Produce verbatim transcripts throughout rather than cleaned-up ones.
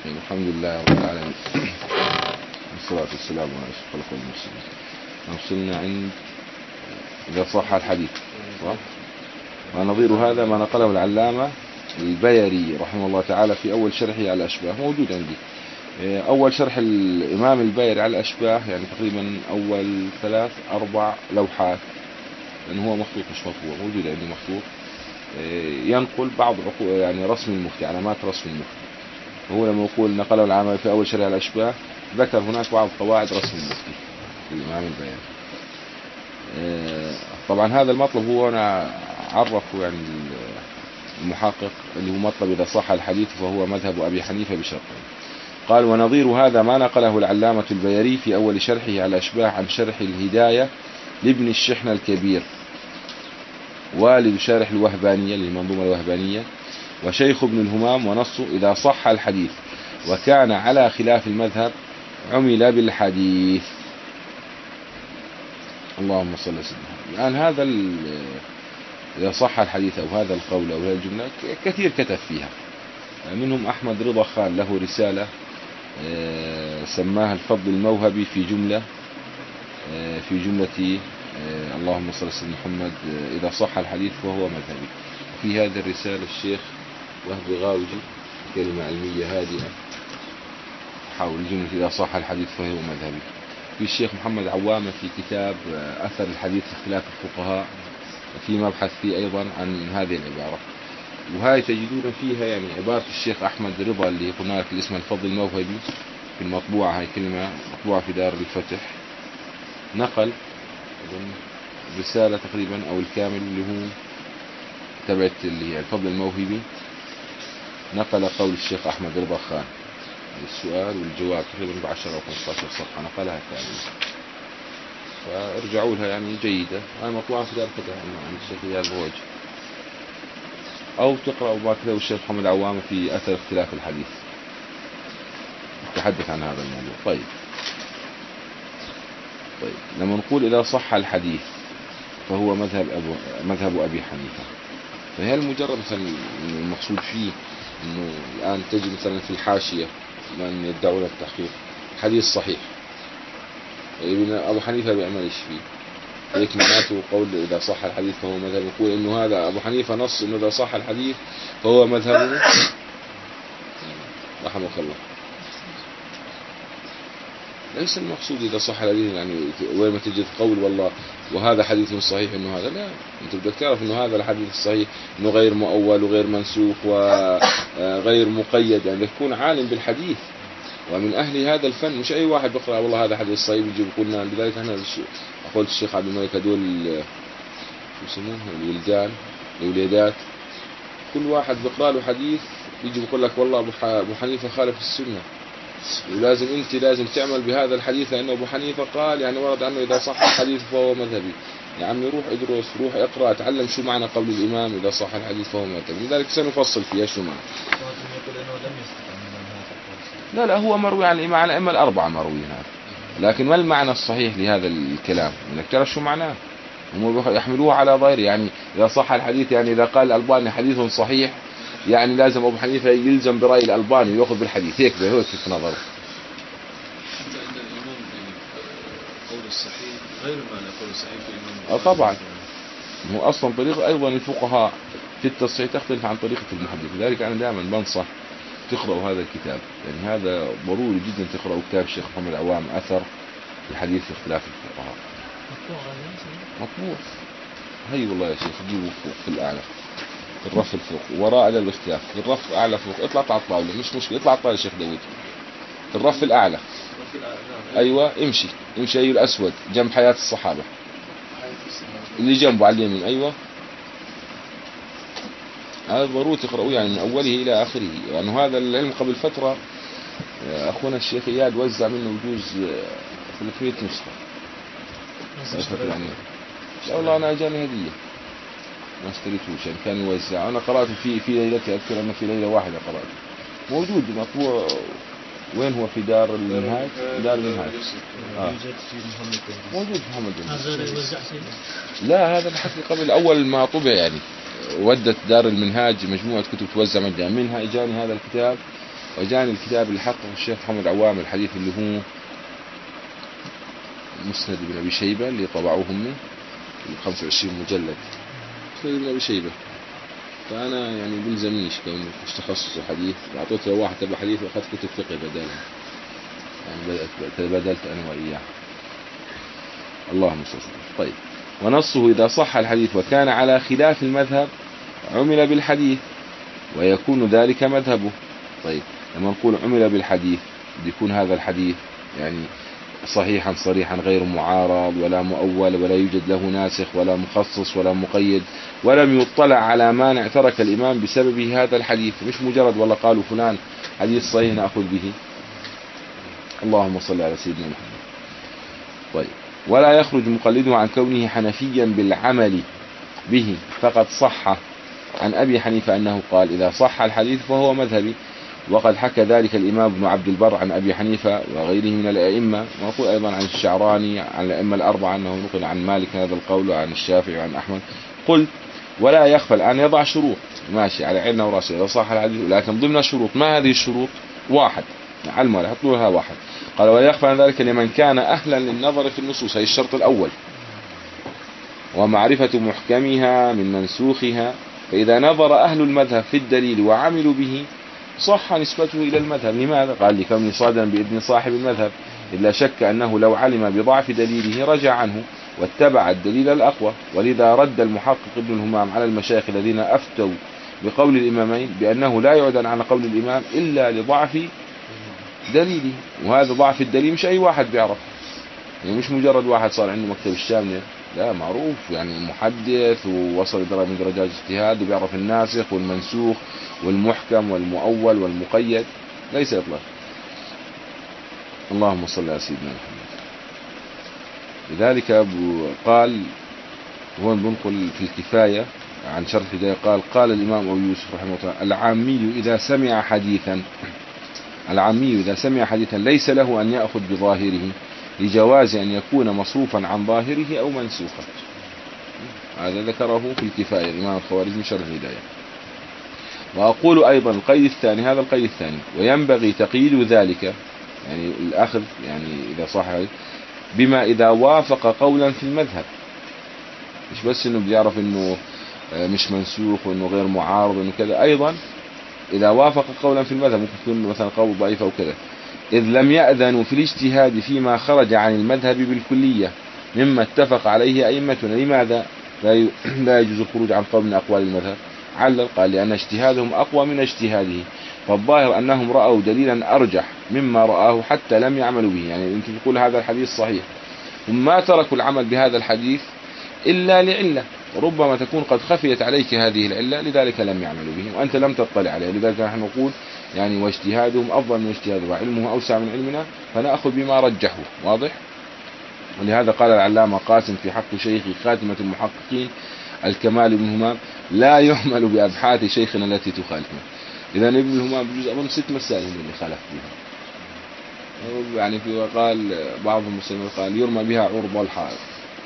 الرحيم. الحمد لله رب العالمين، والصلاة والسلام على أشرف خلق المرسلين. وصلنا عند إذا صح الحديث، صح؟ ونظير هذا ما نقله العلامة البيري رحمه الله تعالى في أول شرحه على الأشباه، موجود عندي. أول شرح الإمام البيري على الأشباه يعني تقريبا أول ثلاث أربع لوحات، لأنه هو مخطوط مش مطبوع، موجود عندي مخطوط، ينقل بعض يعني رسم المفتي، علامات رسم المفتي. هو لما يقول نقله العلامة في أول شرح على الأشباه ذكر هناك بعض قواعد رسم المفتي الإمام البيري. طبعا هذا المطلب هو أنا عرفه يعني المحقق اللي هو مطلب إذا صح الحديث فهو مذهب أبي حنيفة بشرطين. قال ونظير هذا ما نقله العلامة البيري في أول شرحه على الأشباه عن شرح الهداية لابن الشحنة الكبير والد شارح الوهبانية للمنظومة الوهبانية وشيخ ابن الهمام، ونصه إذا صح الحديث وكان على خلاف المذهب عمل بالحديث. اللهم صل وسلم. الآن هذا إذا صح الحديث أو هذا القول أو هذه الجملة كثير كتب فيها، منهم أحمد رضا خان له رسالة سماها الفضل الموهبي في جملة في جملة اللهم صل وسلم محمد إذا صح الحديث فهو مذهبي. في هذه الرسالة الشيخ وهب غاوجي كلمة علمية هادئة حول جملة إذا صح الحديث فهو مذهبي. في الشيخ محمد عوامة في كتاب أثر الحديث في اختلاف الفقهاء في مبحث فيه أيضا عن هذه العبارة، وهاي تجدون فيها يعني عبارة الشيخ أحمد رضا اللي قلنا لك اللي اسمها الفضل الموهبي في المطبوعة، هاي كلمة مطبوعة في دار الفتح، نقل رسالة تقريبا أو الكامل اللي هو تبعت اللي هي الفضل الموهبي، نقل قول الشيخ أحمد رضا خان السؤال والجواب تقريبا بعشرة أو خمسة عشر صفحة نقلها كاملة، فارجعوا لها يعني جيدة. هاي مطبوعة في دار الفتح عن الشيخ رياض الغوج، أو تقرأوا ما كتبه الشيخ محمد عوامة في أثر اختلاف الحديث تحدث عن هذا الموضوع. طيب طيب لما نقول إذا صح الحديث فهو مذهب أبو مذهب أبي حنيفة، فهل مجرد مثلا المقصود فيه إنه الآن تجد مثلا في الحاشية من يدعون التحقيق حديث صحيح ابن أبو حنيفة بيعمل إيش فيه؟ هيك معناته قول إذا صح الحديث فهو مذهب، يقول إنه هذا أبو حنيفة نص إنه إذا صح الحديث فهو مذهبه رحمه الله. ليس المقصود إذا صح الحديث يعني وين ما تجد قول والله وهذا حديث صحيح إنه هذا، لا، أنت بدك تعرف إنه هذا الحديث الصحيح إنه غير مؤول وغير منسوخ وغير مقيد، يعني تكون عالم بالحديث ومن أهل هذا الفن، مش أي واحد بقرأ والله هذا حديث صحيح يجي يقولنا. لذلك احنا أقول الشيخ عبد الملك هذول شو يسموه الولدان الوليدات، كل واحد بقرأ له حديث يجي يقول لك والله أبو حنيفة خالف السنة ولازم أنت لازم تعمل بهذا الحديث لأنه أبو حنيفة قال يعني ورد عنه إذا صح الحديث فهو مذهبي. يا عمي روح ادرس، روح اقرأ، تعلم شو معنى قول الإمام إذا صح الحديث فهو مذهبي. لذلك سنفصل فيها شو معنى. لا لا هو مروي عن الإمام على الأئمة الأربعة مروي هذا، لكن ما المعنى الصحيح لهذا الكلام؟ انك ترى شو معناه، هم يحملوه على ظاهر يعني إذا صح الحديث يعني إذا قال الألباني حديث صحيح يعني لازم أبو حنيفة يلزم برأي الألباني ويأخذ بالحديث، هيك هو في نظره. قول الصحيح غير ما نقول الصحيح في الإمام. آه طبعا، هو أصلا طريقة أيضا الفقهاء في التصحيح تختلف عن طريقة المحدث، لذلك أنا دائما بنصح تقرأوا هذا الكتاب، يعني هذا ضروري جدا تقرأوا كتاب الشيخ محمد عوام أثر الحديث في اختلاف الفقهاء. مطبوع هي والله يا شيخ جيبوا فوق في الأعلى في الرف الفوق وراء على الاختلاف في الرف أعلى فوق، اطلع على الطاولة مش مشكلة، اطلع على الطاولة الشيخ داود في الرف الأعلى. أيوة امشي امشي أيوة الأسود جنب حياة الصحابة اللي جنبه على اليمين. أيوة هذا ضروري تقرأوه يعني من أوله إلى آخره، لأنه يعني هذا العلم قبل فترة أخونا الشيخ إياد وزع منه بجوز ثلاثمية نسخة. يعني لا والله أنا أجاني هدية ما اشتريتوش يعني كان يوزع، أنا قرأته في في ليلتي، أذكر أنه في ليلة واحدة قرأته، موجود مطبوع. وين هو؟ في دار المنهاج. دار المنهاج آه. موجود في محمد بن. لا هذا بحكي قبل أول ما طبع يعني ودت دار المنهاج مجموعة كتب توزع مجانا، منها إجاني هذا الكتاب وجاني الكتاب اللي حققه الشيخ محمد عوام الحديث اللي هو مسند بن أبي شيبة اللي طبعوه هم خمسة وعشرين مجلد، مسند بن أبي شيبة. فأنا يعني بلزمنيش كون مش تخصص حديث، أعطيت له واحد تبع حديث وأخذت كتب فقه بدالها، يعني تبادلت أنا وإياه. اللهم صل وسلم. طيب، ونصه إذا صح الحديث وكان على خلاف المذهب عمل بالحديث ويكون ذلك مذهبه. طيب، لما نقول عمل بالحديث بيكون هذا الحديث يعني صحيحا صريحا غير معارض ولا مؤول ولا يوجد له ناسخ ولا مخصص ولا مقيد، ولم يطلع على مانع ترك الإمام بسببه هذا الحديث، مش مجرد والله قالوا فلان حديث صحيح نأخذ به. اللهم صل على سيدنا محمد. طيب، ولا يخرج مقلده عن كونه حنفيا بالعمل به، فقد صح عن أبي حنيفة أنه قال إذا صح الحديث فهو مذهبي، وقد حكى ذلك الإمام ابن عبد البر عن أبي حنيفة وغيره من الأئمة، ونقول أيضا عن الشعراني عن الأئمة الأربعة أنه نقل عن مالك هذا القول وعن الشافعي وعن أحمد. قلت ولا يخفى الآن يضع شروط، ماشي على عيننا وراسنا إذا صح الحديث، لكن ضمن الشروط ما هذه الشروط؟ واحد على المال حطوا لها واحد. قال ولا يخفى عن ذلك لمن كان أهلا للنظر في النصوص، هي الشرط الأول، ومعرفة محكمها من منسوخها، فإذا نظر أهل المذهب في الدليل وعملوا به صح نسبته إلى المذهب. لماذا؟ قال لكونه صادرا بإذن صاحب المذهب، إلا شك أنه لو علم بضعف دليله رجع عنه واتبع الدليل الأقوى. ولذا رد المحقق ابن الهمام على المشايخ الذين أفتوا بقول الإمامين بأنه لا يعدل عن قول الإمام إلا لضعف دليله، وهذا ضعف الدليل مش أي واحد بيعرف، يعني مش مجرد واحد صار عنده مكتب الشاملة، لا معروف يعني محدث ووصل درجة من درجات اجتهاد وبيعرف الناسخ والمنسوخ والمحكم والمؤول والمقيد، ليس إطلاق. اللهم صل على سيدنا محمد. لذلك قال هو بنقل في الكفاية عن شرح الهداية قال قال الإمام أبو يوسف رحمه الله العامي إذا سمع حديثا العامي إذا سمع حديثا ليس له أن يأخذ بظاهره لجواز أن يكون مصروفا عن ظاهره أو منسوخا. هذا ذكره في الكفاية الإمام الخوارزمي شرح الهداية. وأقول أيضا القيد الثاني، هذا القيد الثاني، وينبغي تقييد ذلك يعني الأخذ يعني إذا صح بما إذا وافق قولا في المذهب، مش بس إنه بيعرف إنه مش منسوخ وإنه غير معارض وإنه كذا، أيضا إذا وافق قولا في المذهب ممكن يكون مثلا قول ضعيف أو كذا، إذ لم يأذنوا في الاجتهاد فيما خرج عن المذهب بالكلية مما اتفق عليه أئمتنا. لماذا لا يجوز الخروج عن قول من أقوال المذهب؟ علل قال لأن اجتهادهم أقوى من اجتهاده، فالظاهر أنهم رأوا دليلا أرجح مما رآه حتى لم يعملوا به. يعني يمكن يقول هذا الحديث صحيح، هم ما تركوا العمل بهذا الحديث إلا لعلة ربما تكون قد خفيت عليك هذه العلة، لذلك لم يعملوا به وأنت لم تطلع عليه. لذلك نحن نقول يعني واجتهادهم أفضل من اجتهاده وعلمه أوسع من علمنا، فنأخذ بما رجحه. واضح؟ ولهذا قال العلامة قاسم في حق شيخي خاتمة المحققين الكمال بن همام لا يعمل بأبحاث شيخنا التي تخالفنا. إذا ابن الهمام بجزء أظن ست مسائل اللي خالف بها، يعني في وقال بعض المسلمين قال يرمى بها عرض الحائط،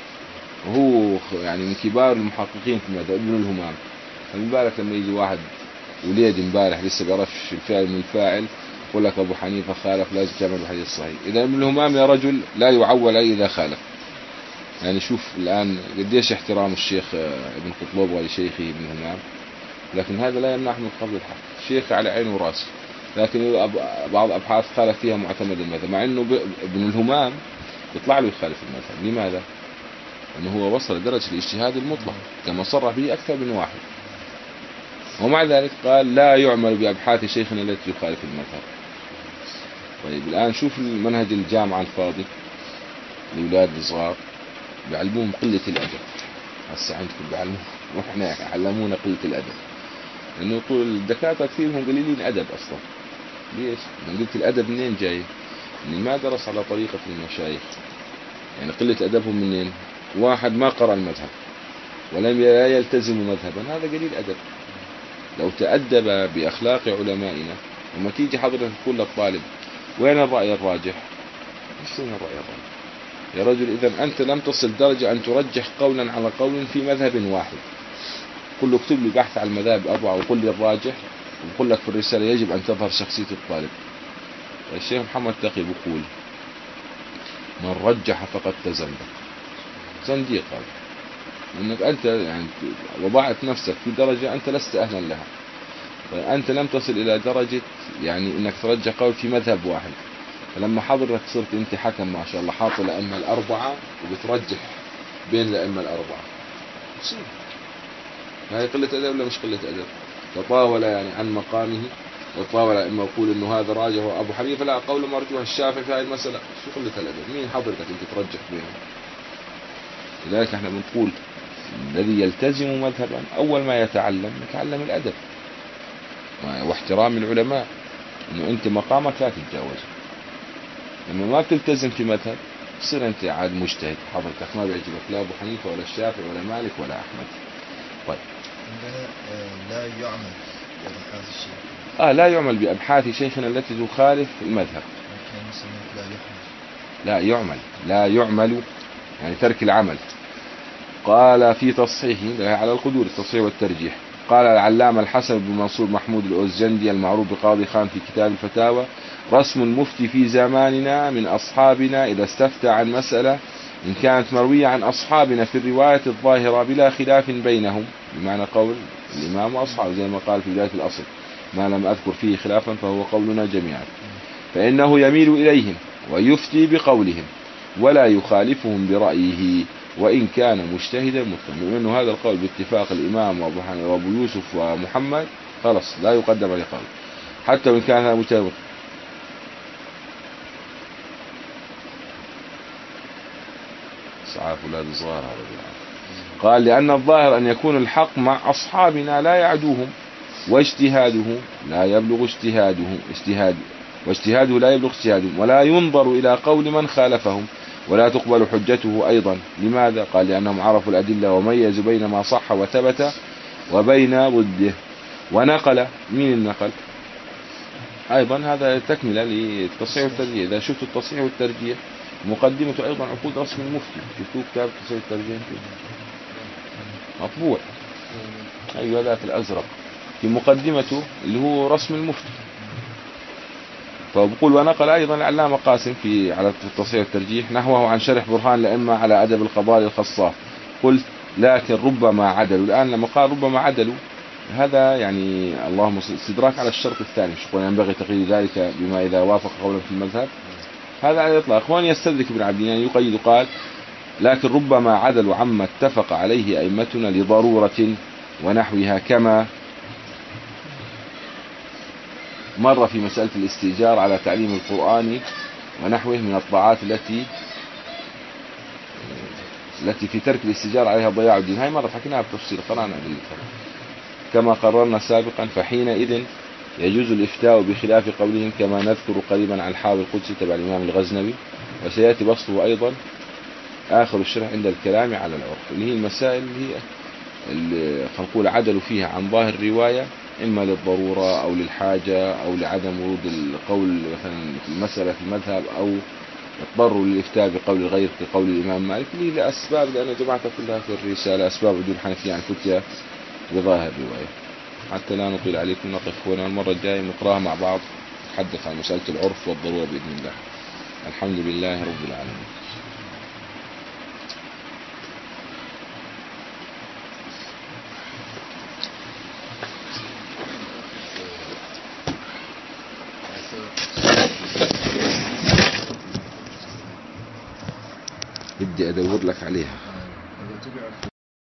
وهو يعني من كبار المحققين في المذهب ابن الهمام. فمبارك لما يجي واحد وليد امبارح لسه بيعرفش الفعل من الفاعل يقول لك أبو حنيفة خالف لازم تعمل الحديث الصحيح. إذا ابن الهمام يا رجل لا يعول أي إذا خالف. يعني شوف الآن قديش احترام الشيخ ابن قطلوبة لشيخه ابن الهمام، لكن هذا لا يمنع من قبل الحق. الشيخ على عينه وراسه، لكن بعض أبحاث خالف فيها معتمد المذهب، مع أنه ابن الهمام يطلع له يخالف المذهب. لماذا؟ أنه هو وصل لدرجة الاجتهاد المطلق كما صرح به أكثر من واحد، ومع ذلك قال لا يعمل بأبحاث شيخنا التي يخالف المذهب. طيب الآن شوف المنهج الجامعة الفاضي لأولاد الصغار بيعلموهم قلة الأدب. هسه عندكم بيعلموهم وإحنا علمونا قلة الأدب، لأنه طول الدكاترة كثير هم قليلين أدب أصلا. ليش؟ من قلة الأدب منين جاي؟ من ما درس على طريقة المشايخ. يعني قلة أدبهم منين؟ واحد ما قرأ المذهب ولم يلتزم مذهبا، هذا قليل أدب. لو تأدب بأخلاق علمائنا، وما تيجي حضرتك تقول للطالب وين الرأي الراجح؟ مش وين الرأي الراجح يا رجل؟ إذا أنت لم تصل درجة أن ترجح قولا على قول في مذهب واحد. قل له اكتب لي بحث عن المذاهب الأربعة وقل لي الراجح، بقول لك في الرسالة يجب أن تظهر شخصية الطالب. الشيخ محمد تقي بيقول من رجح فقد تزندق، زنديق هذا، لأنك أنت يعني وضعت نفسك في درجة أنت لست أهلا لها. أنت لم تصل إلى درجة يعني أنك ترجح قول في مذهب واحد، فلما حضرتك صرت أنت حكم ما شاء الله حاط الأئمة الأربعة وبترجح بين الأئمة الأربعة، هذه قلة أدب ولا مش قلة أدب؟ تطاول يعني عن مقامه وتطاول أئمة يقول إنه هذا راجح وأبو حنيفة لا قول مرجوح، الشافعي في هذه المسألة، شو قلة الأدب؟ مين حضرتك أنت ترجح بينهم؟ لذلك احنا بنقول الذي يلتزم مذهبا أول ما يتعلم يتعلم الأدب واحترام العلماء، إنه أنت مقامك لا تتجاوزه. لما ما بتلتزم في مذهب تصير أنت عاد مجتهد، حضرتك ما بيعجبك لا أبو حنيفة ولا الشافعي ولا مالك ولا أحمد. طيب عندنا لا يعمل بأبحاث الشيخ. آه لا يعمل بأبحاث شيخنا التي تخالف المذهب. لا يحمل. لا يعمل، لا يعمل يعني ترك العمل. قال في تصحيحه على القدور التصحيح والترجيح، قال العلامة الحسن بن منصور محمود الأوزجندي المعروف بقاضي خان في كتاب الفتاوى: رسم المفتي في زماننا من أصحابنا إذا استفتى عن مسألة إن كانت مروية عن أصحابنا في الرواية الظاهرة بلا خلاف بينهم، بمعنى قول الإمام وأصحابه زي ما قال في بداية الأصل: ما لم أذكر فيه خلافا فهو قولنا جميعا، فإنه يميل إليهم ويفتي بقولهم ولا يخالفهم برأيه وإن كان مجتهدا متقنا. أنه هذا القول باتفاق الإمام وأبو حنيفة وأبو يوسف ومحمد خلاص لا يقدم عليه قول حتى وإن كان هذا مجتهد. إسعاف أولاد الصغار هذا بالعافية. قال لأن الظاهر أن يكون الحق مع أصحابنا لا يعدوهم، واجتهاده لا يبلغ اجتهاده اجتهاد واجتهاده لا يبلغ اجتهادهم، ولا ينظر إلى قول من خالفهم، ولا تقبل حجته أيضا. لماذا؟ قال لأنهم عرفوا الأدلة وميزوا بين ما صح وثبت وبين ضده. ونقل من النقل أيضا هذا تكملة للتصحيح والترجيح. إذا شفت التصحيح والترجيح مقدمته أيضا عقود رسم المفتي، شفتوا كتاب التصحيح والترجيح مطبوع، أيوة ذاك الأزرق في مقدمته اللي هو رسم المفتي. فبقول ونقل أيضا العلامة قاسم في على التصحيح والترجيح نحوه عن شرح برهان الأئمة على أدب القضاء للخصاف. قلت لكن ربما عدلوا. الآن لما قال ربما عدلوا هذا يعني اللهم استدراك على الشرط الثاني، شو ينبغي تقييد ذلك بما إذا وافق قولا في المذهب، هذا على الإطلاق. إخواني يستدرك ابن عبدين يعني يقيد، قال لكن ربما عدلوا عما اتفق عليه أئمتنا لضرورة ونحوها، كما مر في مسألة الاستئجار على تعليم القرآن ونحوه من الطاعات التي التي في ترك الاستئجار عليها ضياع الدين. هاي مرة حكيناها بتفصيل قرأنا كما قررنا سابقا. فحينئذ يجوز الإفتاء بخلاف قولهم كما نذكر قريبا عن الحافظ القدسي تبع الإمام الغزنوي، وسيأتي بسطه أيضا آخر الشرح عند الكلام على العرف، اللي هي المسائل اللي هي اللي نقول عدلوا فيها عن ظاهر الرواية إما للضرورة أو للحاجة أو لعدم ورود القول مثلا في المسألة في المذهب، أو اضطروا للإفتاء بقول الغير كقول الإمام مالك، لي لأسباب لأن جماعة كلها في الرسالة أسباب عدول الحنفية عن فتية بظاهر الرواية. حتى لا نطيل عليكم نقف هنا، المرة الجاية نقراها مع بعض نتحدث عن مسألة العرف والضرورة بإذن الله. الحمد لله رب العالمين. بدي أدور لك عليها.